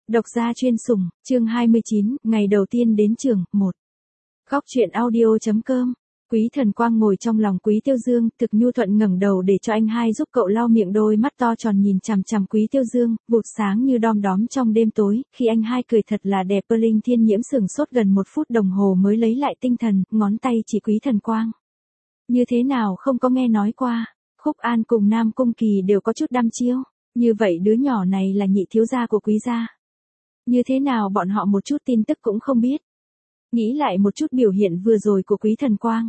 Độc gia chuyên sủng, chương 29, ngày đầu tiên đến trường, 1. Góc truyện audio.com. Quý Thần Quang ngồi trong lòng Quý Tiêu Dương, thực nhu thuận ngẩng đầu để cho anh hai giúp cậu lau miệng, đôi mắt to tròn nhìn chằm chằm Quý Tiêu Dương, vụt sáng như đom đóm trong đêm tối, khi anh hai cười thật là đẹp. Linh Thiên Nhiễm sửng sốt gần 1 phút đồng hồ mới lấy lại tinh thần, ngón tay chỉ Quý Thần Quang. Như thế nào không có nghe nói qua, Khúc An cùng Nam Cung Kỳ đều có chút đăm chiêu, như vậy đứa nhỏ này là nhị thiếu gia của Quý gia. Như thế nào bọn họ một chút tin tức cũng không biết. Nghĩ lại một chút biểu hiện vừa rồi của Quý Thần Quang.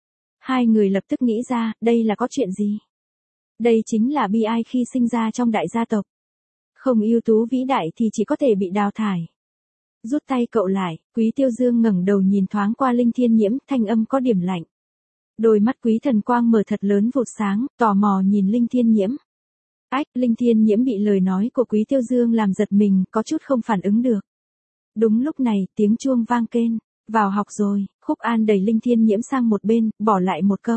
Hai người lập tức nghĩ ra, đây là có chuyện gì? Đây chính là bi ai khi sinh ra trong đại gia tộc. Không ưu tú vĩ đại thì chỉ có thể bị đào thải. Rút tay cậu lại, Quý Tiêu Dương ngẩng đầu nhìn thoáng qua Linh Thiên Nhiễm, thanh âm có điểm lạnh. Đôi mắt Quý Thần Quang mở thật lớn vụt sáng, tò mò nhìn Linh Thiên Nhiễm. Ách, Linh Thiên Nhiễm bị lời nói của Quý Tiêu Dương làm giật mình, có chút không phản ứng được. Đúng lúc này, tiếng chuông vang kên, vào học rồi. Khúc An đẩy Linh Thiên Nhiễm sang một bên, bỏ lại một câu.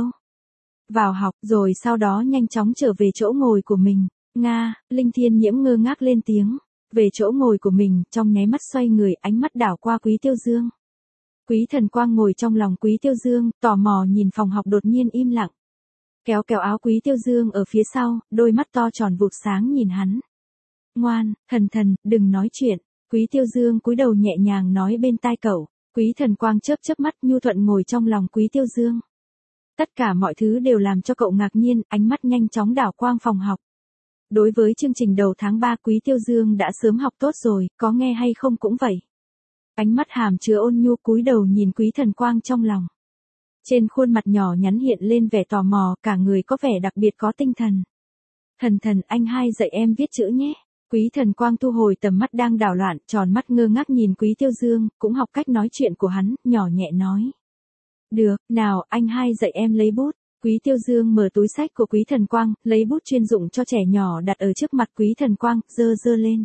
Vào học, rồi sau đó nhanh chóng trở về chỗ ngồi của mình. Nga, Linh Thiên Nhiễm ngơ ngác lên tiếng. Về chỗ ngồi của mình, trong nháy mắt xoay người, ánh mắt đảo qua Quý Tiêu Dương. Quý Thần Quang ngồi trong lòng Quý Tiêu Dương, tò mò nhìn phòng học đột nhiên im lặng. Kéo kéo áo Quý Tiêu Dương ở phía sau, đôi mắt to tròn vụt sáng nhìn hắn. Ngoan, Thần, đừng nói chuyện. Quý Tiêu Dương cúi đầu nhẹ nhàng nói bên tai cậu. Quý Thần Quang chớp chớp mắt nhu thuận ngồi trong lòng Quý Tiêu Dương. Tất cả mọi thứ đều làm cho cậu ngạc nhiên, ánh mắt nhanh chóng đảo quang phòng học. Đối với chương trình đầu tháng 3 Quý Tiêu Dương đã sớm học tốt rồi, có nghe hay không cũng vậy. Ánh mắt hàm chứa ôn nhu cúi đầu nhìn Quý Thần Quang trong lòng. Trên khuôn mặt nhỏ nhắn hiện lên vẻ tò mò, cả người có vẻ đặc biệt có tinh thần. Thần, anh hai dạy em viết chữ nhé. Quý Thần Quang thu hồi tầm mắt đang đảo loạn, tròn mắt ngơ ngác nhìn Quý Tiêu Dương, cũng học cách nói chuyện của hắn, nhỏ nhẹ nói. Được, nào, anh hai dạy em lấy bút. Quý Tiêu Dương mở túi sách của Quý Thần Quang, lấy bút chuyên dụng cho trẻ nhỏ đặt ở trước mặt Quý Thần Quang, giơ lên.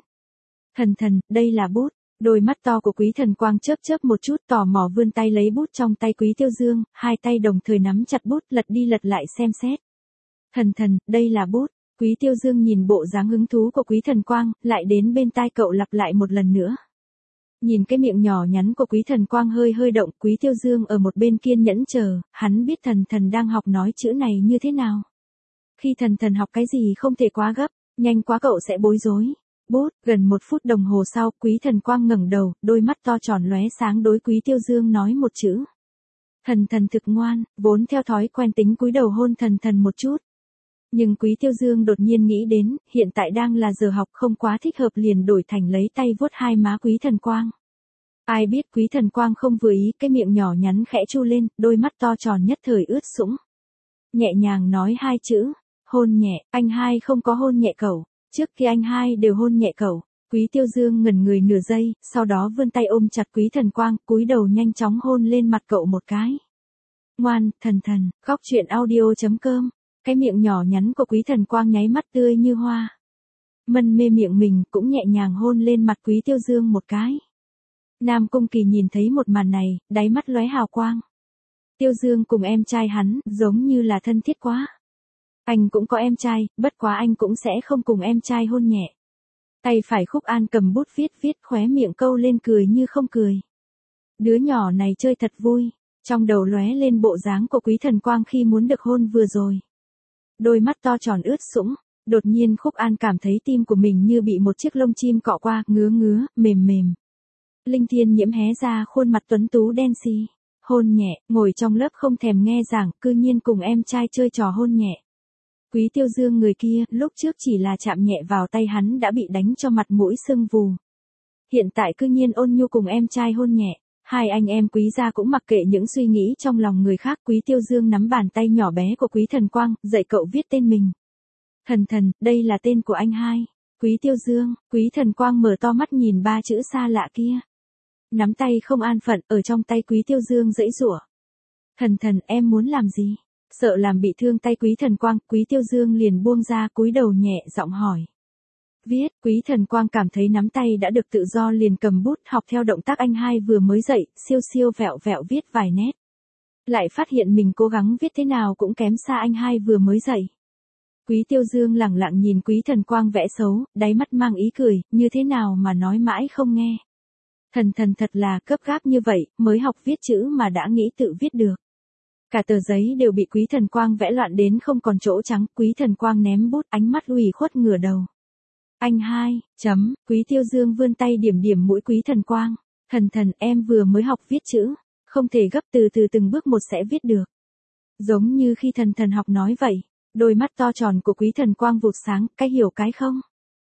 Thần, đây là bút. Đôi mắt to của Quý Thần Quang chớp chớp một chút, tò mò vươn tay lấy bút trong tay Quý Tiêu Dương, hai tay đồng thời nắm chặt bút, lật đi lật lại xem xét. Thần, đây là bút. Quý Tiêu Dương nhìn bộ dáng hứng thú của Quý Thần Quang, lại đến bên tai cậu lặp lại một lần nữa. Nhìn cái miệng nhỏ nhắn của Quý Thần Quang hơi động, Quý Tiêu Dương ở một bên kiên nhẫn chờ, hắn biết Thần đang học nói chữ này như thế nào. Khi Thần học cái gì không thể quá gấp, nhanh quá cậu sẽ bối rối. Bút, gần 1 phút đồng hồ sau, Quý Thần Quang ngẩng đầu, đôi mắt to tròn lóe sáng đối Quý Tiêu Dương nói một chữ. Thần thực ngoan, vốn theo thói quen tính cúi đầu hôn Thần một chút. Nhưng Quý Tiêu Dương đột nhiên nghĩ đến, hiện tại đang là giờ học không quá thích hợp liền đổi thành lấy tay vuốt hai má Quý Thần Quang. Ai biết Quý Thần Quang không vừa ý, cái miệng nhỏ nhắn khẽ chu lên, đôi mắt to tròn nhất thời ướt sũng. Nhẹ nhàng nói 2 chữ, hôn nhẹ, anh hai không có hôn nhẹ cậu, trước khi anh hai đều hôn nhẹ cậu. Quý Tiêu Dương ngẩn người nửa giây, sau đó vươn tay ôm chặt Quý Thần Quang, cúi đầu nhanh chóng hôn lên mặt cậu một cái. Ngoan, Thần, góc truyện audio.com. Cái miệng nhỏ nhắn của Quý Thần Quang nháy mắt tươi như hoa. Mân mê miệng mình cũng nhẹ nhàng hôn lên mặt Quý Tiêu Dương một cái. Nam Cung Kỳ nhìn thấy một màn này, đáy mắt lóe hào quang. Tiêu Dương cùng em trai hắn, giống như là thân thiết quá. Anh cũng có em trai, bất quá anh cũng sẽ không cùng em trai hôn nhẹ. Tay phải Khúc An cầm bút viết, khóe miệng câu lên cười như không cười. Đứa nhỏ này chơi thật vui, trong đầu lóe lên bộ dáng của Quý Thần Quang khi muốn được hôn vừa rồi. Đôi mắt to tròn ướt sũng, đột nhiên Khúc An cảm thấy tim của mình như bị một chiếc lông chim cọ qua, ngứa, mềm. Linh Thiên Nhiễm hé ra khuôn mặt tuấn tú đen xì, hôn nhẹ, ngồi trong lớp không thèm nghe giảng, cư nhiên cùng em trai chơi trò hôn nhẹ. Quý Tiêu Dương người kia, lúc trước chỉ là chạm nhẹ vào tay hắn đã bị đánh cho mặt mũi sưng vù. Hiện tại cư nhiên ôn nhu cùng em trai hôn nhẹ. Hai anh em Quý gia cũng mặc kệ những suy nghĩ trong lòng người khác. Quý Tiêu Dương nắm bàn tay nhỏ bé của Quý Thần Quang, dạy cậu viết tên mình. Thần, đây là tên của anh hai. Quý Tiêu Dương. Quý Thần Quang mở to mắt nhìn 3 chữ xa lạ kia. Nắm tay không an phận, ở trong tay Quý Tiêu Dương giãy giụa. Thần, em muốn làm gì? Sợ làm bị thương tay Quý Thần Quang, Quý Tiêu Dương liền buông ra, cúi đầu nhẹ giọng hỏi. Viết, Quý Thần Quang cảm thấy nắm tay đã được tự do liền cầm bút học theo động tác anh hai vừa mới dạy, siêu vẹo viết vài nét. Lại phát hiện mình cố gắng viết thế nào cũng kém xa anh hai vừa mới dạy. Quý Tiêu Dương lẳng lặng nhìn Quý Thần Quang vẽ xấu, đáy mắt mang ý cười, như thế nào mà nói mãi không nghe. Thần thật là gấp gáp như vậy, mới học viết chữ mà đã nghĩ tự viết được. Cả tờ giấy đều bị Quý Thần Quang vẽ loạn đến không còn chỗ trắng, Quý Thần Quang ném bút, ánh mắt ủy khuất ngửa đầu. Anh hai, Quý Tiêu Dương vươn tay điểm điểm mũi Quý Thần Quang. Thần, em vừa mới học viết chữ, không thể gấp, từ từ từng bước một sẽ viết được. Giống như khi thần học nói vậy, đôi mắt to tròn của Quý Thần Quang vụt sáng, cái hiểu cái không?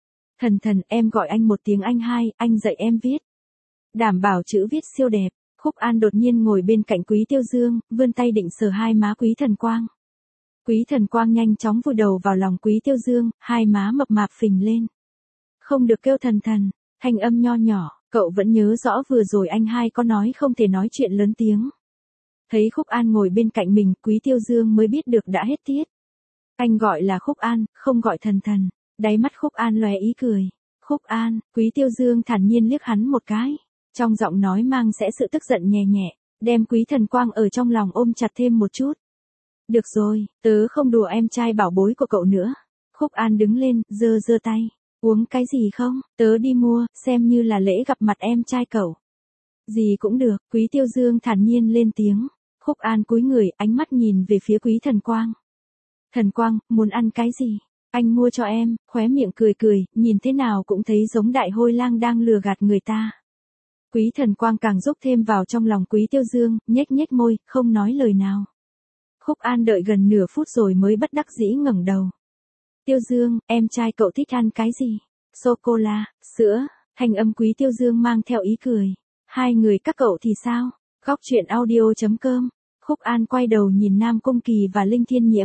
Thần, em gọi anh một tiếng anh hai, anh dạy em viết. Đảm bảo chữ viết siêu đẹp. Khúc An đột nhiên ngồi bên cạnh Quý Tiêu Dương, vươn tay định sờ hai má Quý Thần Quang. Quý Thần Quang nhanh chóng vùi đầu vào lòng Quý Tiêu Dương, hai má mập mạp phình lên. Không được kêu thần, thanh âm nho nhỏ, cậu vẫn nhớ rõ vừa rồi anh hai có nói không thể nói chuyện lớn tiếng. Thấy Khúc An ngồi bên cạnh mình, Quý Tiêu Dương mới biết được đã hết tiết. Anh gọi là Khúc An, không gọi thần. Đáy mắt Khúc An lóe ý cười. Khúc An, Quý Tiêu Dương thản nhiên liếc hắn một cái. Trong giọng nói mang sẽ sự tức giận nhẹ nhẹ, đem Quý Thần Quang ở trong lòng ôm chặt thêm một chút. Được rồi, tớ không đùa em trai bảo bối của cậu nữa. Khúc An đứng lên, giơ tay. Uống cái gì không? Tớ đi mua, xem như là lễ gặp mặt em trai cậu. Gì cũng được, Quý Tiêu Dương thản nhiên lên tiếng. Khúc An cúi người, ánh mắt nhìn về phía Quý Thần Quang. Thần Quang, muốn ăn cái gì? Anh mua cho em, khóe miệng cười, nhìn thế nào cũng thấy giống đại hôi lang đang lừa gạt người ta. Quý Thần Quang càng rúc thêm vào trong lòng Quý Tiêu Dương, nhếch môi, không nói lời nào. Khúc An đợi gần nửa phút rồi mới bất đắc dĩ ngẩng đầu. Tiêu Dương, em trai cậu thích ăn cái gì? Sô-cô-la, sữa, thanh âm Quý Tiêu Dương mang theo ý cười. Hai người các cậu thì sao? Góc truyện audio.com. Khúc An quay đầu nhìn Nam Cung Kỳ và Linh Thiên Nhiễm.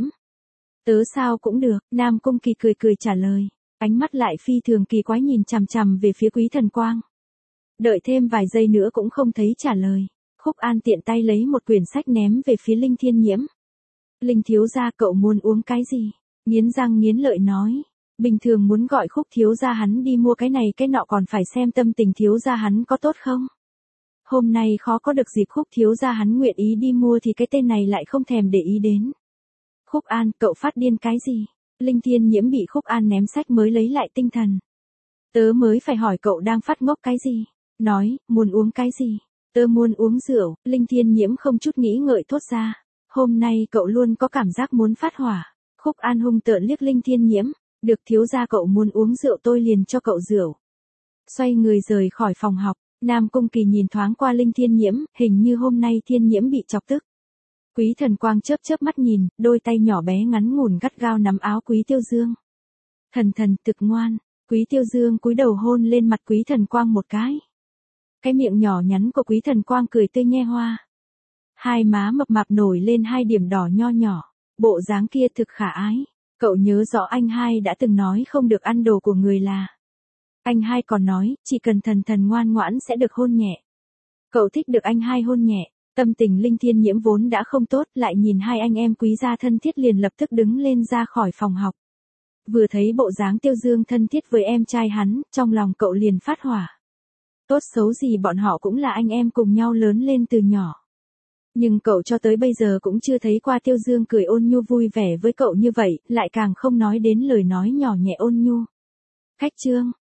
Tớ sao cũng được, Nam Cung Kỳ cười trả lời. Ánh mắt lại phi thường kỳ quái nhìn chằm chằm về phía Quý Thần Quang. Đợi thêm vài giây nữa cũng không thấy trả lời. Khúc An tiện tay lấy một quyển sách ném về phía Linh Thiên Nhiễm. Linh thiếu gia cậu muốn uống cái gì? Nghiến răng nghiến lợi nói. Bình thường muốn gọi Khúc thiếu gia hắn đi mua cái này cái nọ còn phải xem tâm tình thiếu gia hắn có tốt không. Hôm nay khó có được dịp Khúc thiếu gia hắn nguyện ý đi mua thì cái tên này lại không thèm để ý đến. Khúc An, cậu phát điên cái gì? Linh Thiên Nhiễm bị Khúc An ném sách mới lấy lại tinh thần. Tớ mới phải hỏi cậu đang phát ngốc cái gì? Nói, muốn uống cái gì? Tớ muốn uống rượu, Linh Thiên Nhiễm không chút nghĩ ngợi thốt ra. Hôm nay cậu luôn có cảm giác muốn phát hỏa. Khúc An hung tợn liếc Linh Thiên Nhiễm. Được thiếu gia cậu muốn uống rượu tôi liền cho cậu rượu. Xoay người rời khỏi phòng học, Nam Cung Kỳ nhìn thoáng qua Linh Thiên Nhiễm, hình như hôm nay Thiên Nhiễm bị chọc tức. Quý Thần Quang chớp mắt nhìn, đôi tay nhỏ bé ngắn ngủn gắt gao nắm áo Quý Tiêu Dương. Thần thực ngoan, Quý Tiêu Dương cúi đầu hôn lên mặt Quý Thần Quang một cái. Cái miệng nhỏ nhắn của Quý Thần Quang cười tươi nhe hoa. Hai má mập mạp nổi lên hai điểm đỏ nho nhỏ, bộ dáng kia thực khả ái. Cậu nhớ rõ anh hai đã từng nói không được ăn đồ của người là. Anh hai còn nói, chỉ cần thần ngoan ngoãn sẽ được hôn nhẹ. Cậu thích được anh hai hôn nhẹ. Tâm tình Linh Thiên Nhiễm vốn đã không tốt, lại nhìn hai anh em quý gia thân thiết liền lập tức đứng lên ra khỏi phòng học. Vừa thấy bộ dáng Tiêu Dương thân thiết với em trai hắn, trong lòng cậu liền phát hỏa. Tốt xấu gì bọn họ cũng là anh em cùng nhau lớn lên từ nhỏ. Nhưng cậu cho tới bây giờ cũng chưa thấy qua Tiêu Dương cười ôn nhu vui vẻ với cậu như vậy, lại càng không nói đến lời nói nhỏ nhẹ ôn nhu. Khách trương,